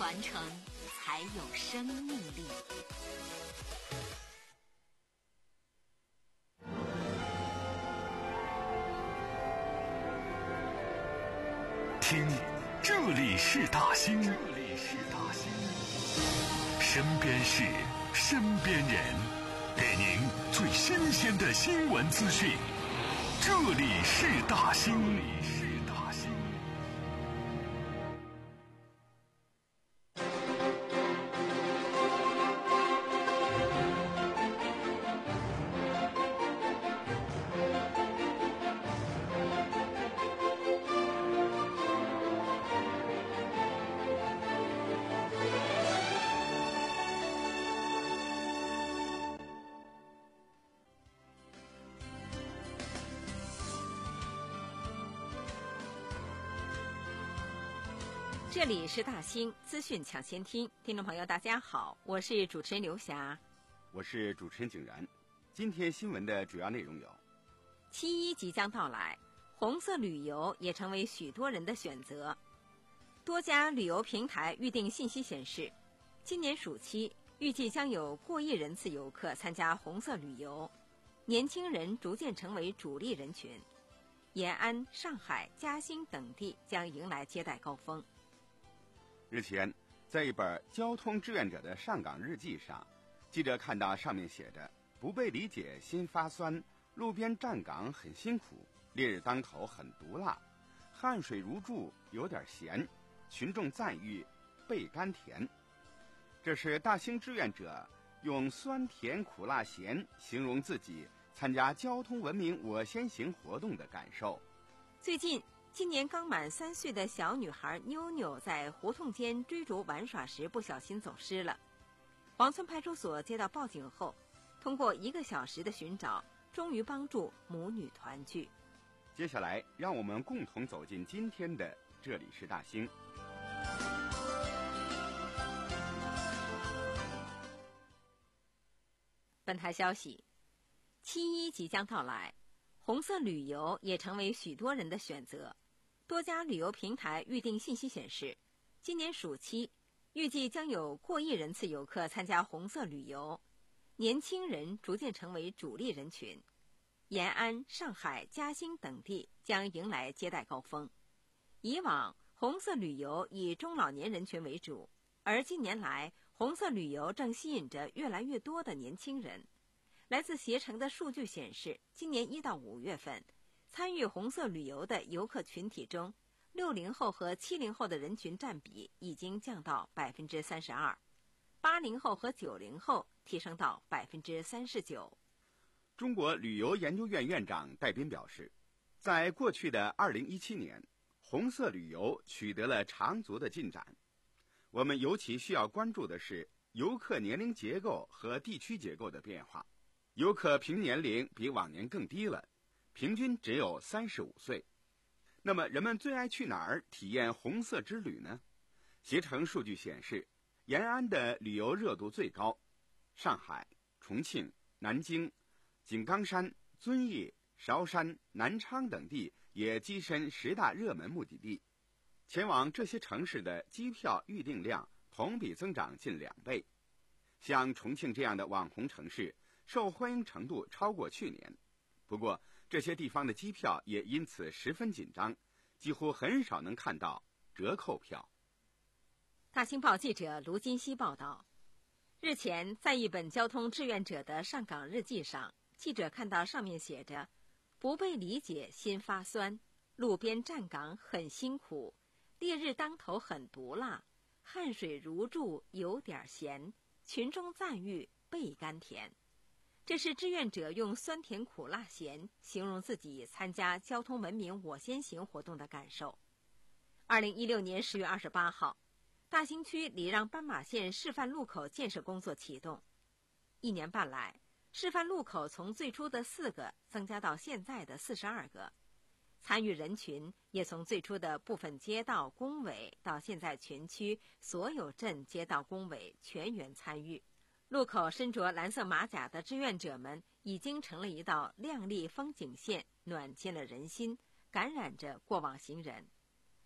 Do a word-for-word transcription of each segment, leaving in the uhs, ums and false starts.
传承才有生命力。 听，这里是大兴，这里是大兴，身边事，身边人，给您最新鲜的新闻资讯。这里是大兴，这里是大兴。 这里是大兴资讯抢先听，听众朋友大家好，我是主持人刘霞， 我是主持人景然。今天新闻的主要内容有： 七一即将到来，红色旅游也成为许多人的选择。多家旅游平台预订信息显示，今年暑期预计将有过亿人次游客参加红色旅游，年轻人逐渐成为主力人群。延安、上海、嘉兴等地将迎来接待高峰。 日前，在一本交通志愿者的上岗日记上，记者看到上面写着：不被理解心发酸，路边站岗很辛苦，烈日当头很毒辣，汗水如注有点咸，群众赞誉倍甘甜。这是大兴志愿者用酸甜苦辣咸形容自己参加交通文明我先行活动的感受。 最近今年刚满三岁的小女孩妞妞在胡同间追逐玩耍时不小心走失了。黄村派出所接到报警后，通过一个小时的寻找，终于帮助母女团聚。 接下来让我们共同走进今天的这里是大兴。 本台消息，七一即将到来，红色旅游也成为许多人的选择。多家旅游平台预订信息显示，今年暑期预计将有过亿人次游客参加红色旅游，年轻人逐渐成为主力人群。延安、上海、嘉兴等地将迎来接待高峰。以往红色旅游以中老年人群为主，而近年来红色旅游正吸引着越来越多的年轻人。来自携程的数据显示，今年一到五月份参与红色旅游的游客群体中，六零后和七零后的人群占比已经降到百分之三十二，八零后和九零后提升到百分之三十九。 中国旅游研究院院长戴斌表示，在过去的二零一七年，红色旅游取得了长足的进展。我们尤其需要关注的是游客年龄结构和地区结构的变化。游客平均年龄比往年更低了，平均只有三十五岁。那么人们最爱去哪儿体验红色之旅呢？携程数据显示，延安的旅游热度最高，上海、重庆、南京、井冈山、遵义、韶山、南昌等地也跻身十大热门目的地。前往这些城市的机票预订量同比增长近两倍。像重庆这样的网红城市，受欢迎程度超过去年。不过这些地方的机票也因此十分紧张，几乎很少能看到折扣票。 大兴报记者卢金熙报道，日前在一本交通志愿者的上岗日记上，记者看到上面写着：不被理解心发酸，路边站岗很辛苦，烈日当头很毒辣，汗水如注有点咸，群众赞誉倍甘甜。这是志愿者用酸甜苦辣咸形容自己参加交通文明我先行活动的感受。二零一六年十月二十八号，大兴区礼让斑马线示范路口建设工作启动。一年半来，示范路口从最初的四个增加到现在的四十二个，参与人群也从最初的部分街道工委到现在全区所有镇街道工委全员参与。路口身着蓝色马甲的志愿者们已经成了一道亮丽风景线，暖进了人心，感染着过往行人。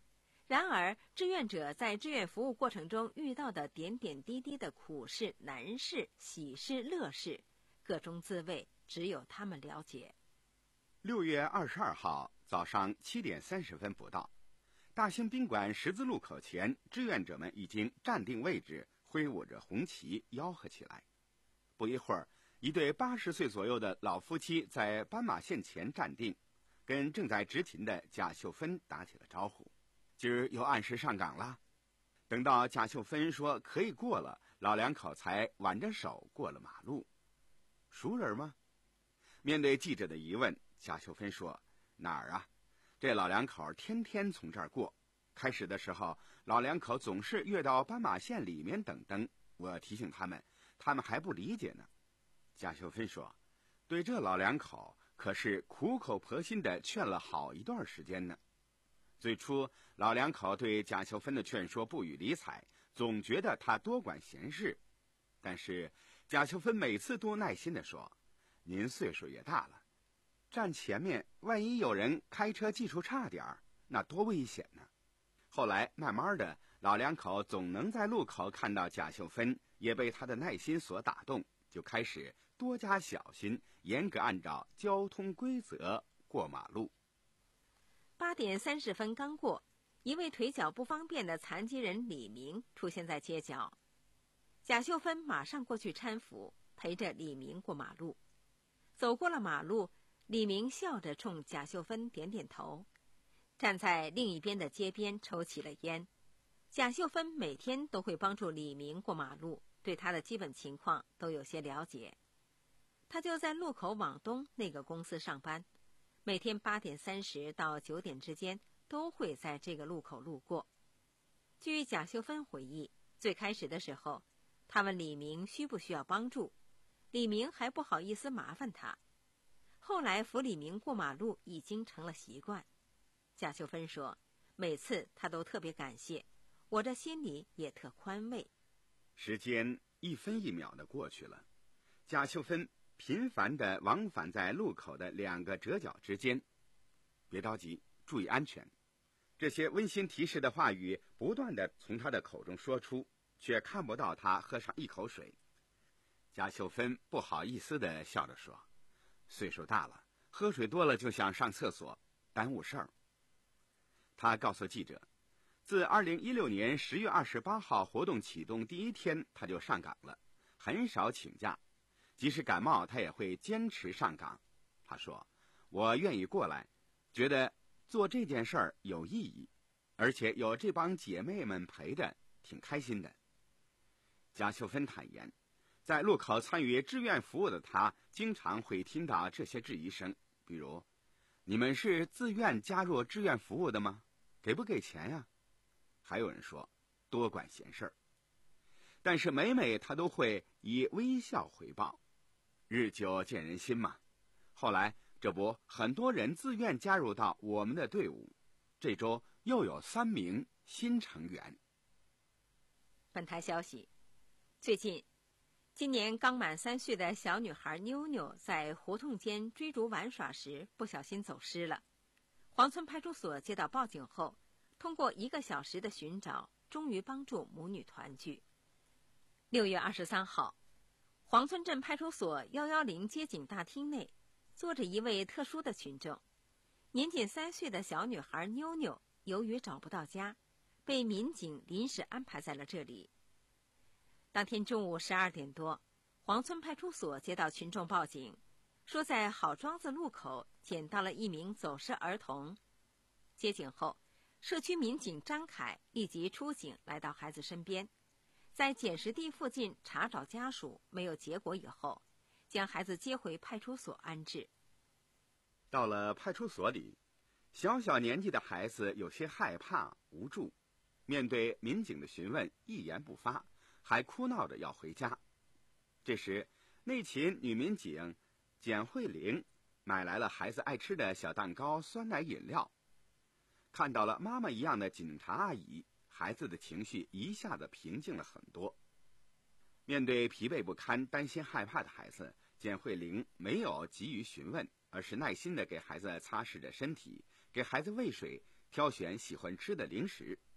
然而，志愿者在志愿服务过程中遇到的点点滴滴的苦事、难事、喜事、乐事，各中滋味，只有他们了解。 六月二十二号早上七点三十分不到，大兴宾馆十字路口前，志愿者们已经站定位置，挥舞着红旗，吆喝起来。不一会儿，一对八十岁左右的老夫妻在斑马线前站定，跟正在执勤的贾秀芬打起了招呼。今儿又按时上岗了。等到贾秀芬说可以过了，老两口才挽着手过了马路。熟人吗？面对记者的疑问，贾秀芬说：哪儿啊？这老两口天天从这儿过。开始的时候，老两口总是越到斑马线里面等灯，我提醒他们，他们还不理解呢。贾秀芬说：对这老两口可是苦口婆心地劝了好一段时间呢。最初，老两口对贾秀芬的劝说不予理睬，总觉得她多管闲事。但是贾秀芬每次都耐心地说：您岁数也大了，站前面万一有人开车技术差点儿，那多危险呢。后来慢慢的，老两口总能在路口看到贾秀芬，也被她的耐心所打动，就开始多加小心，严格按照交通规则过马路。 八点三十分刚过，一位腿脚不方便的残疾人李明出现在街角。贾秀芬马上过去搀扶，陪着李明过马路。走过了马路，李明笑着冲贾秀芬点点头，站在另一边的街边抽起了烟。贾秀芬每天都会帮助李明过马路，对他的基本情况都有些了解。他就在路口往东那个公司上班，每天八点三十到九点之间都会在这个路口路过。据贾秀芬回忆，最开始的时候，他问李明需不需要帮助，李明还不好意思麻烦他。后来扶李明过马路已经成了习惯。贾秀芬说，每次他都特别感谢，我这心里也特宽慰。 时间一分一秒的过去了，贾秀芬频繁地往返在路口的两个折角之间。别着急，注意安全。这些温馨提示的话语不断地从他的口中说出，却看不到他喝上一口水。贾秀芬不好意思地笑着说，岁数大了，喝水多了就想上厕所，耽误事儿。他告诉记者，自二零一六年十月二十八号活动启动第一天，他就上岗了，很少请假，即使感冒他也会坚持上岗。他说，我愿意过来，觉得做这件事儿有意义，而且有这帮姐妹们陪着，挺开心的。贾秀芬坦言，在路口参与志愿服务的他，经常会听到这些质疑声，比如，你们是自愿加入志愿服务的吗？给不给钱呀？还有人说，多管闲事儿。但是每每他都会以微笑回报，日久见人心嘛。后来这不，很多人自愿加入到我们的队伍，这周又有三名新成员。 本台消息，最近今年刚满三岁的小女孩妞妞在胡同间追逐玩耍时不小心走失了。黄村派出所接到报警后，通过一个小时的寻找，终于帮助母女团聚。六月二十三号，黄村镇派出所一一零接警大厅内，坐着一位特殊的群众。年仅三岁的小女孩妞妞，由于找不到家，被民警临时安排在了这里。当天中午十二点多，黄村派出所接到群众报警，说在好庄子路口捡到了一名走失儿童。接警后，社区民警张凯立即出警来到孩子身边，在捡拾地附近查找家属，没有结果以后，将孩子接回派出所安置。 到了派出所里，小小年纪的孩子有些害怕无助，面对民警的询问一言不发，还哭闹着要回家。这时内勤女民警简慧玲买来了孩子爱吃的小蛋糕、酸奶饮料。看到了妈妈一样的警察阿姨，孩子的情绪一下子平静了很多。面对疲惫不堪、担心害怕的孩子，简慧玲没有急于询问，而是耐心地给孩子擦拭着身体，给孩子喂水，挑选喜欢吃的零食。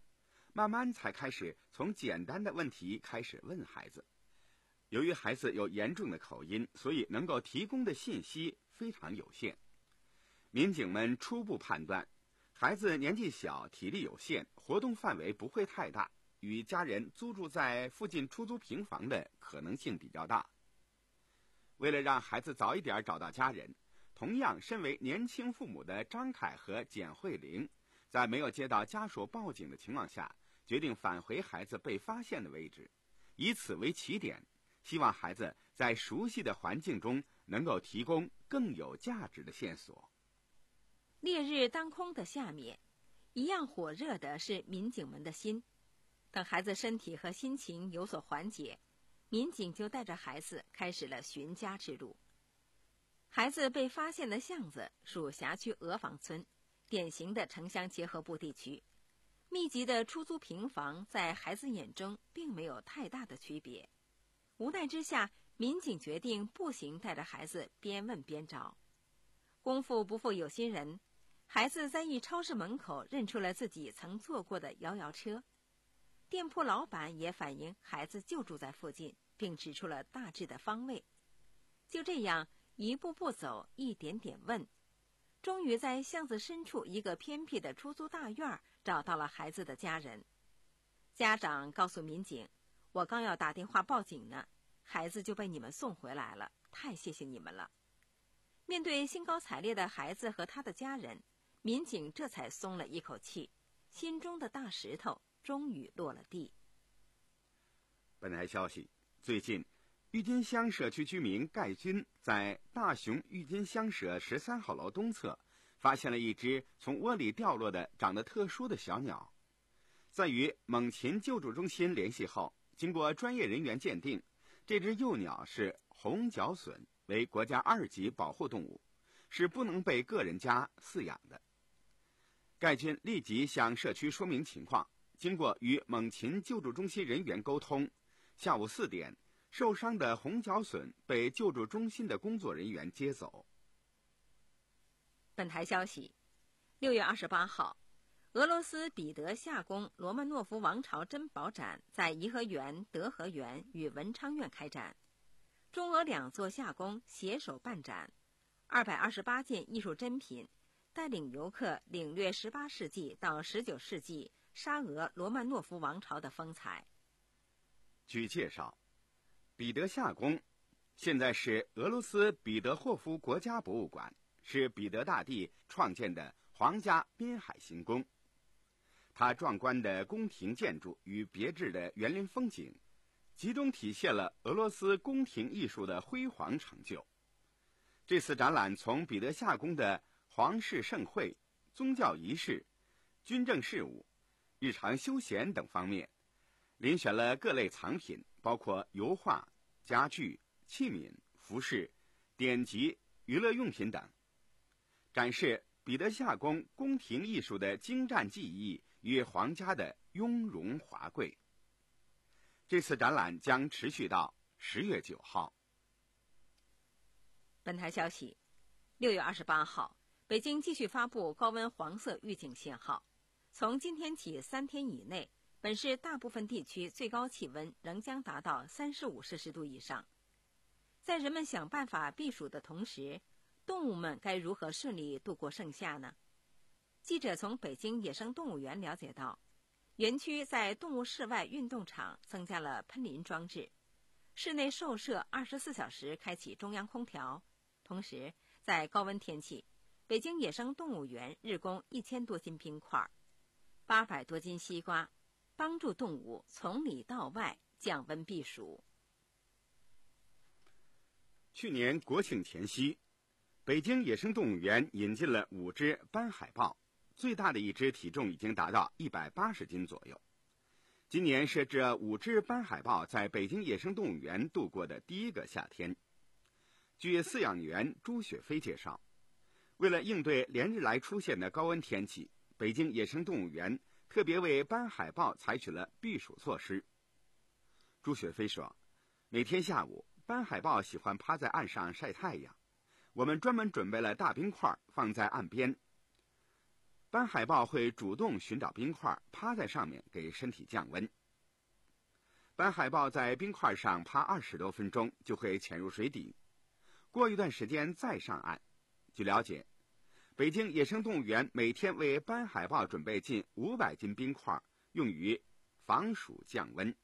慢慢才开始从简单的问题开始问孩子。由于孩子有严重的口音，所以能够提供的信息非常有限。民警们初步判断，孩子年纪小，体力有限，活动范围不会太大，与家人租住在附近出租平房的可能性比较大。为了让孩子早一点找到家人，同样身为年轻父母的张凯和简慧玲，在没有接到家属报警的情况下，决定返回孩子被发现的位置，以此为起点，希望孩子在熟悉的环境中能够提供更有价值的线索。 烈日当空的下面，一样火热的是民警们的心。等孩子身体和心情有所缓解，民警就带着孩子开始了寻家之路。孩子被发现的巷子属辖区鹅房村，典型的城乡结合部地区。密集的出租平房在孩子眼中并没有太大的区别。无奈之下，民警决定步行带着孩子边问边找。功夫不负有心人，孩子在一超市门口认出了自己曾坐过的摇摇车。店铺老板也反映孩子就住在附近，并指出了大致的方位。就这样一步步走，一点点问，终于在巷子深处一个偏僻的出租大院找到了孩子的家人。家长告诉民警，我刚要打电话报警呢，孩子就被你们送回来了，太谢谢你们了。面对兴高采烈的孩子和他的家人，民警这才松了一口气，心中的大石头终于落了地。 本台消息，最近郁金乡社区居民盖军在大雄郁金乡社十三号楼东侧发现了一只从窝里掉落的长得特殊的小鸟。在与猛禽救助中心联系后，经过专业人员鉴定，这只幼鸟是红脚隼，为国家二级保护动物，是不能被个人家饲养的。盖军立即向社区说明情况，经过与猛禽救助中心人员沟通，下午四点，受伤的红脚隼被救助中心的工作人员接走。 本台消息，六月二十八号，俄罗斯彼得夏宫罗曼诺夫王朝珍宝展在颐和园、德和园与文昌院开展，中俄两座夏宫携手办展，二百二十八件艺术珍品，带领游客领略十八世纪到十九世纪沙俄罗曼诺夫王朝的风采。 据介绍，彼得夏宫现在是俄罗斯彼得霍夫国家博物馆，是彼得大帝创建的皇家滨海行宫。它壮观的宫廷建筑与别致的园林风景，集中体现了俄罗斯宫廷艺术的辉煌成就。这次展览从彼得夏宫的皇室盛会、宗教仪式、军政事务、日常休闲等方面，遴选了各类藏品，包括油画、家具、器皿、服饰、典籍、娱乐用品等，展示彼得夏宫宫廷艺术的精湛技艺与皇家的雍容华贵。这次展览将持续到十月九号。 本台消息，六月二十八号，北京继续发布高温黄色预警信号。从今天起三天以内，本市大部分地区最高气温仍将达到三十五摄氏度以上。在人们想办法避暑的同时，动物们该如何顺利度过盛夏呢？记者从北京野生动物园了解到，园区在动物室外运动场增加了喷淋装置，室内兽舍二十四小时开启中央空调。同时，在高温天气，北京野生动物园日供一千多斤冰块、八百多斤西瓜，帮助动物从里到外降温避暑。 去年国庆前夕，北京野生动物园引进了五只斑海豹，最大的一只体重已经达到一百八十斤左右。今年是这五只斑海豹在北京野生动物园度过的第一个夏天。据饲养员朱雪飞介绍，为了应对连日来出现的高温天气，北京野生动物园特别为斑海豹采取了避暑措施。朱雪飞说，每天下午，斑海豹喜欢趴在岸上晒太阳，我们专门准备了大冰块放在岸边。 斑海豹会主动寻找冰块，趴在上面给身体降温。斑海豹在冰块上趴二十多分钟就会潜入水底，过一段时间再上岸。据了解，北京野生动物园每天为斑海豹准备近五百斤冰块，用于防暑降温。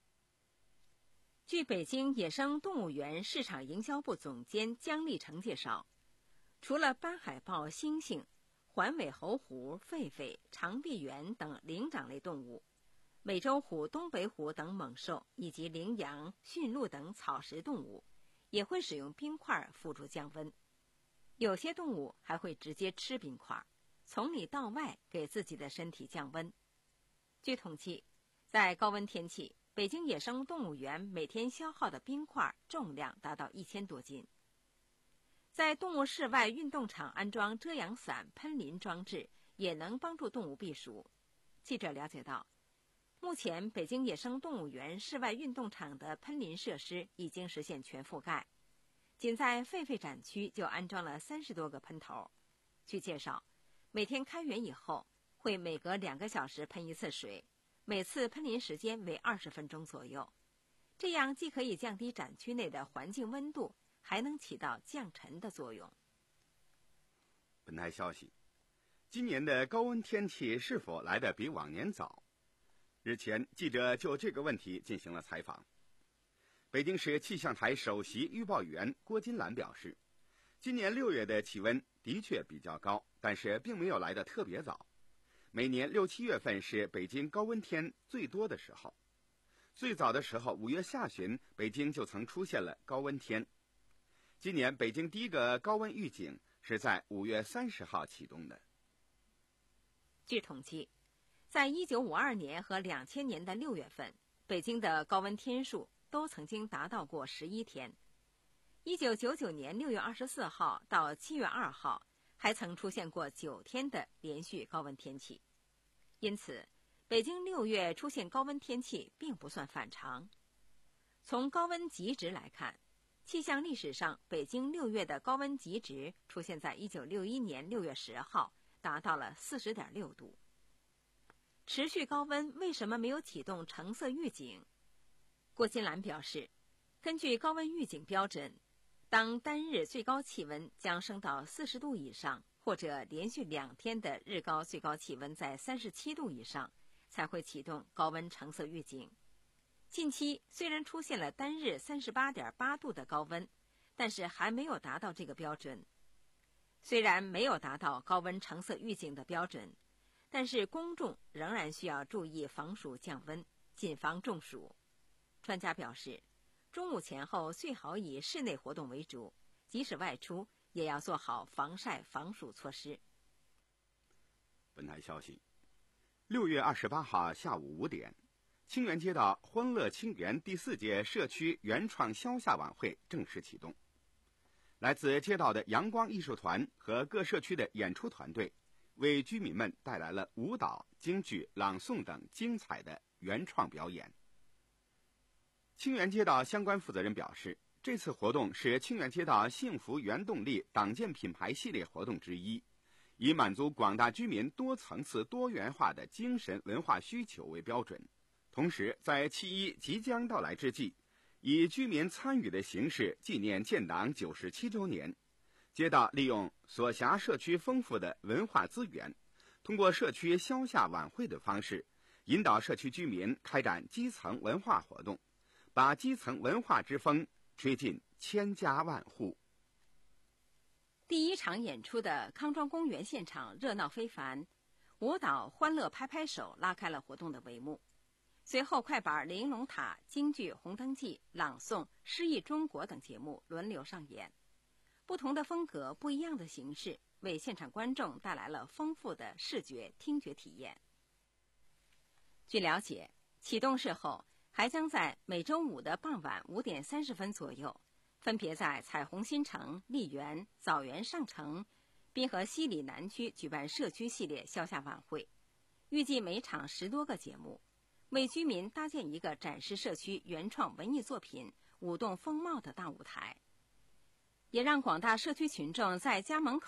据北京野生动物园市场营销部总监姜立成介绍，除了斑海豹、猩猩、环尾猴狐、狒狒、长臂猿等灵长类动物，美洲虎、东北虎等猛兽以及羚羊、驯鹿等草食动物也会使用冰块辅助降温。有些动物还会直接吃冰块，从里到外给自己的身体降温。据统计，在高温天气，北京野生动物园每天消耗的冰块重量达到一千多斤。在动物室外运动场安装遮阳伞、喷淋装置，也能帮助动物避暑。记者了解到，目前北京野生动物园室外运动场的喷淋设施已经实现全覆盖，仅在狒狒展区就安装了三十多个喷头。据介绍，每天开园以后，会每隔两个小时喷一次水，每次喷淋时间为二十分钟左右。这样既可以降低展区内的环境温度，还能起到降尘的作用。 本台消息，今年的高温天气是否来得比往年早？日前，记者就这个问题进行了采访。北京市气象台首席预报员郭金兰表示，今年六月的气温的确比较高，但是并没有来得特别早。每年六七月份是北京高温天最多的时候，最早的时候五月下旬，北京就曾出现了高温天。今年北京第一个高温预警是在五月三十号启动的。 据统计，在一九五二年和两千年的六月份，北京的高温天数都曾经达到过十一天。一九九九年六月二十四号到七月二号，还曾出现过九天的连续高温天气。因此，北京六月出现高温天气并不算反常。从高温极值来看，气象历史上北京六月的高温极值出现在一九六一年六月十号，达到了 四十点六度。持续高温为什么没有启动橙色预警？郭金兰表示，根据高温预警标准，当单日最高气温将升到四十度以上，或者连续两天的日高最高气温在三十七度以上，才会启动高温橙色预警。近期虽然出现了单日 三十八点八度的高温，但是还没有达到这个标准。虽然没有达到高温橙色预警的标准，但是公众仍然需要注意防暑降温，谨防中暑。专家表示，中午前后最好以室内活动为主，即使外出也要做好防晒防暑措施。 本台消息，六月二十八号下午五点，清源街道欢乐清源第四届社区原创消夏晚会正式启动。来自街道的阳光艺术团和各社区的演出团队，为居民们带来了舞蹈、京剧、朗诵等精彩的原创表演。清源街道相关负责人表示，这次活动是清源街道幸福原动力党建品牌系列活动之一，以满足广大居民多层次多元化的精神文化需求为标准。同时，在七一即将到来之际，以居民参与的形式纪念建党九十七周年。街道利用所辖社区丰富的文化资源，通过社区消夏晚会的方式，引导社区居民开展基层文化活动，把基层文化之风吹进千家万户。 第一场演出的康庄公园现场热闹非凡，舞蹈欢乐拍拍手拉开了活动的帷幕。随后快板玲珑塔、京剧红灯记、朗诵诗意中国等节目轮流上演，不同的风格不一样的形式，为现场观众带来了丰富的视觉听觉体验。据了解，启动式后还将在每周五的傍晚五点三十分左右，分别在彩虹新城、丽园、枣园上城、滨河西里南区举办社区系列消夏晚会，预计每场十多个节目，为居民搭建一个展示社区原创文艺作品、舞动风貌的大舞台，也让广大社区群众在家门口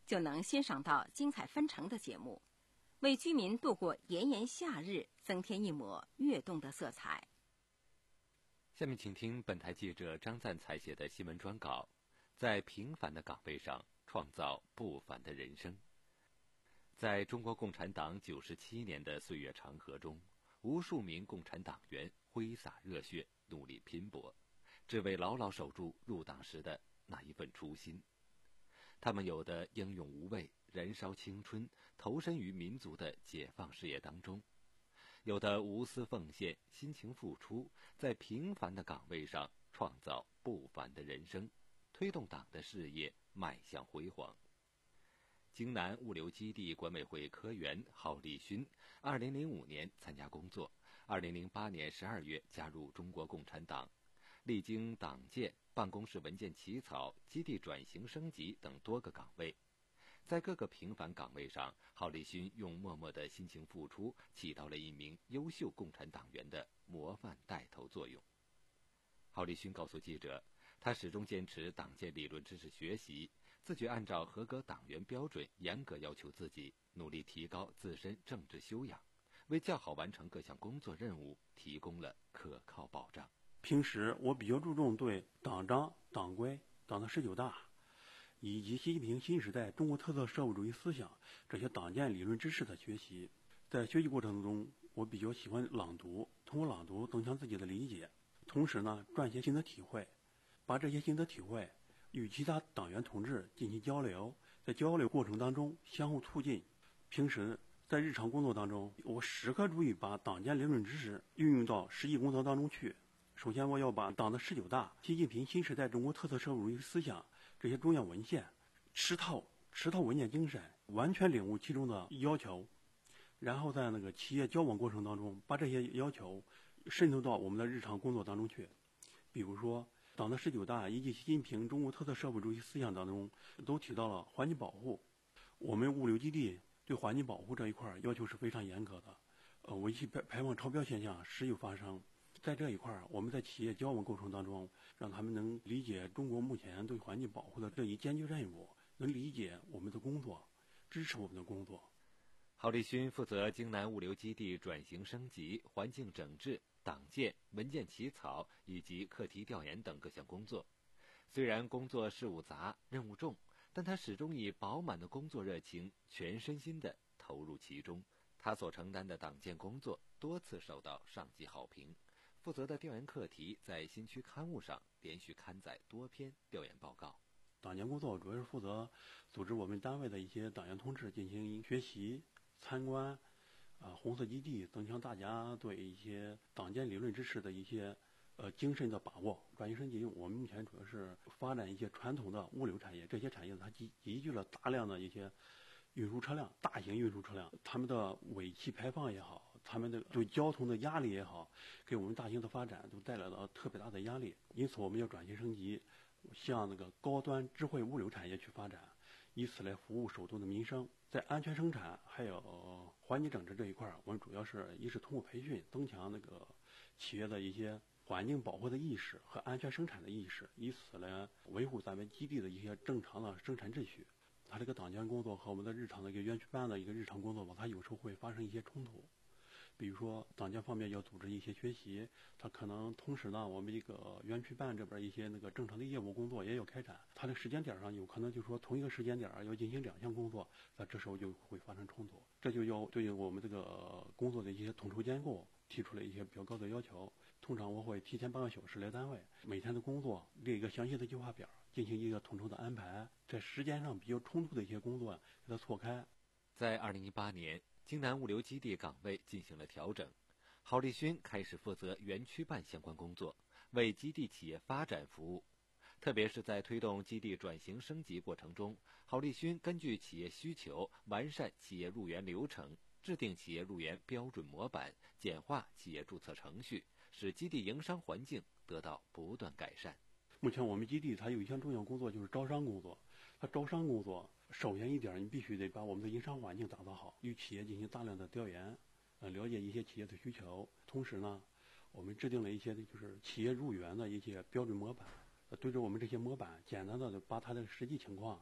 就能欣赏到精彩纷呈的节目，为居民度过炎炎夏日增添一抹跃动的色彩。 下面请听本台记者张赞采写的新闻专稿，在平凡的岗位上创造不凡的人生。在中国共产党九十七年的岁月长河中，无数名共产党员挥洒热血，努力拼搏，只为牢牢守住入党时的那一份初心。他们有的英勇无畏，燃烧青春，投身于民族的解放事业当中；有的无私奉献，辛勤付出，在平凡的岗位上创造不凡的人生，推动党的事业迈向辉煌。京南物流基地管委会科员郝立勋，二零零五年参加工作，二零零八年十二月加入中国共产党，历经党建、办公室文件起草、基地转型升级等多个岗位。在各个平凡岗位上，郝立勋用默默的辛勤付出，起到了一名优秀共产党员的模范带头作用。郝立勋告诉记者，他始终坚持党建理论知识学习，自觉按照合格党员标准严格要求自己，努力提高自身政治修养，为较好完成各项工作任务提供了可靠保障。 平时我比较注重对党章、党规、党的十九大以及习近平新时代中国特色社会主义思想这些党建理论知识的学习。在学习过程中，我比较喜欢朗读，通过朗读增强自己的理解，同时呢撰写心得体会，把这些心得体会与其他党员同志进行交流，在交流过程当中相互促进。平时在日常工作当中，我时刻注意把党建理论知识运用到实际工作当中去。首先，我要把党的十九大、习近平新时代中国特色社会主义思想这些重要文献吃透吃透文件精神，完全领悟其中的要求，然后在那个企业交往过程当中，把这些要求渗透到我们的日常工作当中去。比如说，党的十九大以及习近平中国特色社会主义思想当中都提到了环境保护。我们物流基地对环境保护这一块要求是非常严格的，呃，尾气排排放超标现象时有发生。在这一块，我们在企业交往过程当中，让他们能理解中国目前对环境保护的这一艰巨任务，能理解我们的工作，支持我们的工作。 郝立勋负责京南物流基地转型升级、环境整治、党建、文件起草以及课题调研等各项工作。虽然工作事务杂、任务重，但他始终以饱满的工作热情，全身心地投入其中。他所承担的党建工作多次受到上级好评。负责的调研课题在新区刊物上连续刊载多篇调研报告。 党建工作主要是负责组织我们单位的一些党员同志进行学习、参观，啊，红色基地，增强大家对一些党建理论知识的一些呃精神的把握。转型升级，我们目前主要是发展一些传统的物流产业，这些产业它集集聚了大量的一些运输车辆，大型运输车辆，他们的尾气排放也好，他们的对交通的压力也好，给我们大型的发展都带来了特别大的压力。因此，我们要转型升级，向那个高端智慧物流产业去发展，以此来服务首都的民生。在安全生产还有环境整治这一块，我们主要是一是通过培训，增强那个企业的一些环境保护的意识和安全生产的意识，以此来维护咱们基地的一些正常的生产秩序。它这个党建工作和我们的日常的一个园区办的一个日常工作吧，它有时候会发生一些冲突。比如说党建方面要组织一些学习，它可能同时呢，我们一个园区办这边一些那个正常的业务工作也要开展，它的时间点上有可能就是说同一个时间点要进行两项工作，那这时候就会发生冲突，这就要对我们这个工作的一些统筹监构提出了一些比较高的要求。通常我会提前半个小时来单位，每天的工作列一个详细的计划表，进行一个统筹的安排，在时间上比较冲突的一些工作给它错开。 在二零一八年，京南物流基地岗位进行了调整，郝立勋开始负责园区办相关工作，为基地企业发展服务。特别是在推动基地转型升级过程中，郝立勋根据企业需求，完善企业入园流程，制定企业入园标准模板，简化企业注册程序，使基地营商环境得到不断改善。 目前我们基地它有一项重要工作，就是招商工作。它招商工作首先一点，你必须得把我们的营商环境打造好，与企业进行大量的调研，呃，了解一些企业的需求。同时呢，我们制定了一些就是企业入园的一些标准模板，呃，对着我们这些模板，简单的把它的实际情况，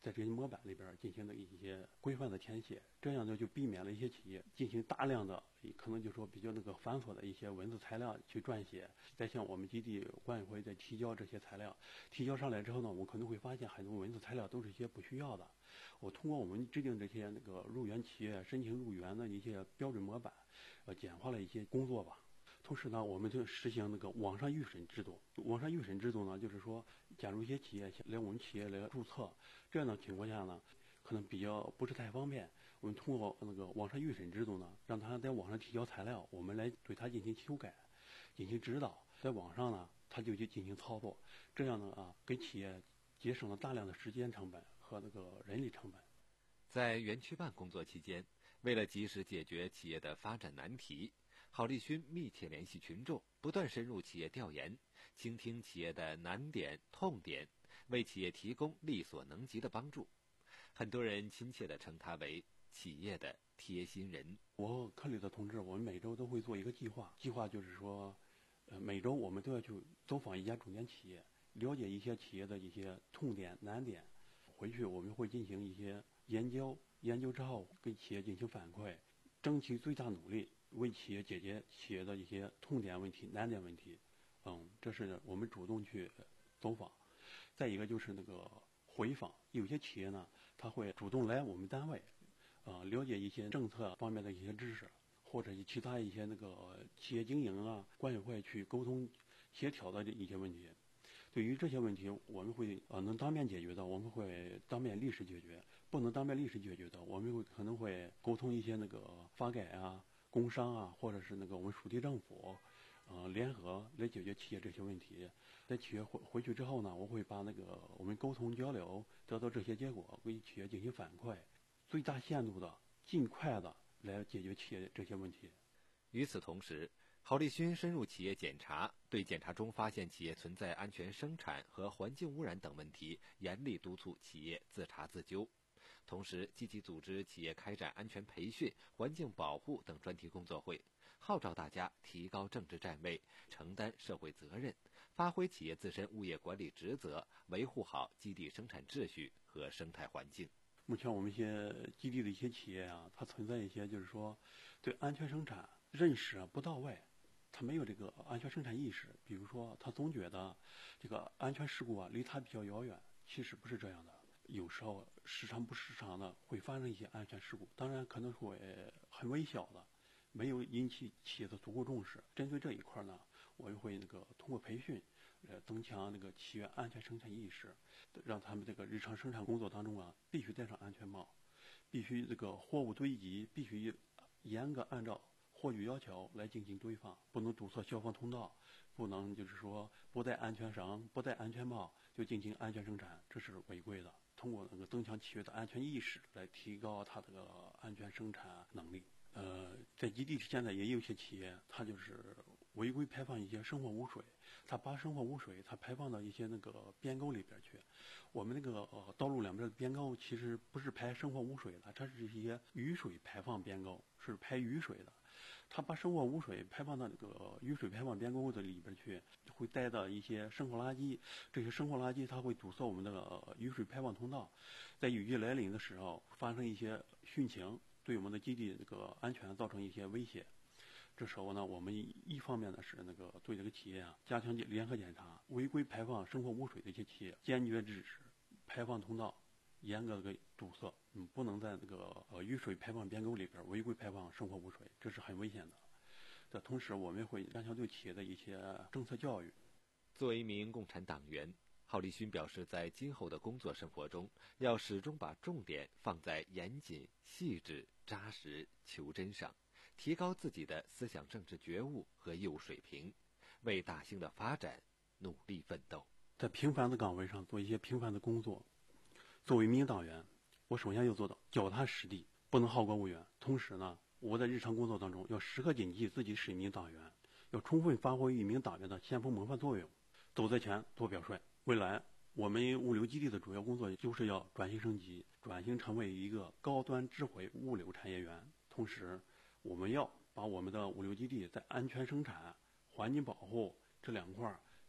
在这些模板里边进行的一些规范的填写，这样呢就避免了一些企业进行大量的可能就说比较那个繁琐的一些文字材料去撰写，再向我们基地管委会再提交这些材料，提交上来之后呢，我可能会发现很多文字材料都是一些不需要的。我通过我们制定这些那个入园企业申请入园的一些标准模板，呃，简化了一些工作吧。同时呢，我们就实行那个网上预审制度。网上预审制度呢，就是说，假如一些企业来我们企业来注册，这样的情况下呢，可能比较不是太方便。我们通过那个网上预审制度呢，让他在网上提交材料，我们来对他进行修改、进行指导。在网上呢，他就去进行操作，这样呢啊，给企业节省了大量的时间成本和那个人力成本。 在园区办工作期间，为了及时解决企业的发展难题，郝立勋密切联系群众，不断深入企业调研，倾听企业的难点、痛点，为企业提供力所能及的帮助。很多人亲切地称他为企业的贴心人。 我和科里的同志，我们每周都会做一个计划，计划就是说，呃，每周我们都要去走访一家重点企业，了解一些企业的一些痛点、难点，回去我们会进行一些研究，研究之后给企业进行反馈，争取最大努力为企业解决企业的一些痛点问题、难点问题。嗯，这是我们主动去走访。再一个就是那个回访，有些企业呢，他会主动来我们单位，啊、呃，了解一些政策方面的一些知识，或者其他一些那个企业经营啊、管委会去沟通协调的一些问题。对于这些问题，我们会呃能当面解决的，我们会当面立时解决；不能当面立时解决的，我们会可能会沟通一些那个发改啊、工商啊，或者是那个我们属地政府，呃联合来解决企业这些问题。在企业回回去之后呢，我会把那个我们沟通交流得到这些结果，为企业进行反馈，最大限度的、尽快的来解决企业这些问题。 与此同时，郝立勋深入企业检查，对检查中发现企业存在安全生产和环境污染等问题，严厉督促企业自查自纠。同时，积极组织企业开展安全培训、环境保护等专题工作会，号召大家提高政治站位，承担社会责任，发挥企业自身物业管理职责，维护好基地生产秩序和生态环境。 目前我们一些基地的一些企业啊，它存在一些就是说对安全生产认识啊不到位，他没有这个安全生产意识。比如说，他总觉得这个安全事故啊离他比较遥远，其实不是这样的。有时候时常不时常的会发生一些安全事故，当然可能会很微小的，没有引起企业的足够重视。针对这一块呢，我又会那个通过培训，呃，增强那个企业安全生产意识，让他们这个日常生产工作当中啊，必须戴上安全帽，必须这个货物堆积必须严格按照货具要求来进行堆放，不能堵塞消防通道，不能就是说不带安全绳、不带安全帽就进行安全生产，这是违规的。通过那个增强企业的安全意识，来提高它这个安全生产能力。呃，在基地现在也有些企业，它就是违规排放一些生活污水，它把生活污水它排放到一些那个边沟里边去。我们那个呃道路两边的边沟其实不是排生活污水的，它是一些雨水排放边沟，是排雨水的。它把生活污水排放到那个雨水排放边沟的里边去，会带到一些生活垃圾，这些生活垃圾它会堵塞我们的、呃、雨水排放通道，在雨季来临的时候发生一些汛情，对我们的基地这个安全造成一些威胁。这时候呢，我们一方面呢是那个对这个企业啊加强联合检查，违规排放生活污水的一些企业坚决制止，排放通道严格的堵塞，嗯，不能在那个呃雨水排放边沟里边违规排放生活污水，这是很危险的。这同时，我们会加强对企业的一些政策教育。 作为一名共产党员，郝立勋表示，在今后的工作生活中，要始终把重点放在严谨、细致、扎实、求真上，提高自己的思想政治觉悟和业务水平，为大兴的发展努力奋斗。 在平凡的岗位上做一些平凡的工作。作为一名党员，我首先要做到脚踏实地，不能好高骛远。同时呢，我在日常工作当中要时刻谨记自己是一名党员，要充分发挥一名党员的先锋模范作用，走在前，多表率。未来我们物流基地的主要工作就是要转型升级，转型成为一个高端智慧物流产业园。同时，我们要把我们的物流基地在安全生产、环境保护这两块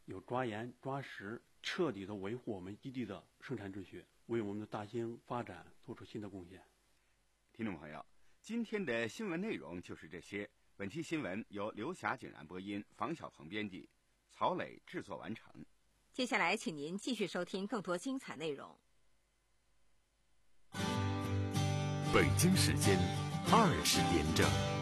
有抓严抓实，彻底的维护我们基地的生产秩序，为我们的大兴发展做出新的贡献。 听众朋友，今天的新闻内容就是这些。本期新闻由刘霞、景然播音，房小鹏编辑，曹磊制作完成。 接下来，请您继续收听更多精彩内容。 北京时间二十点整。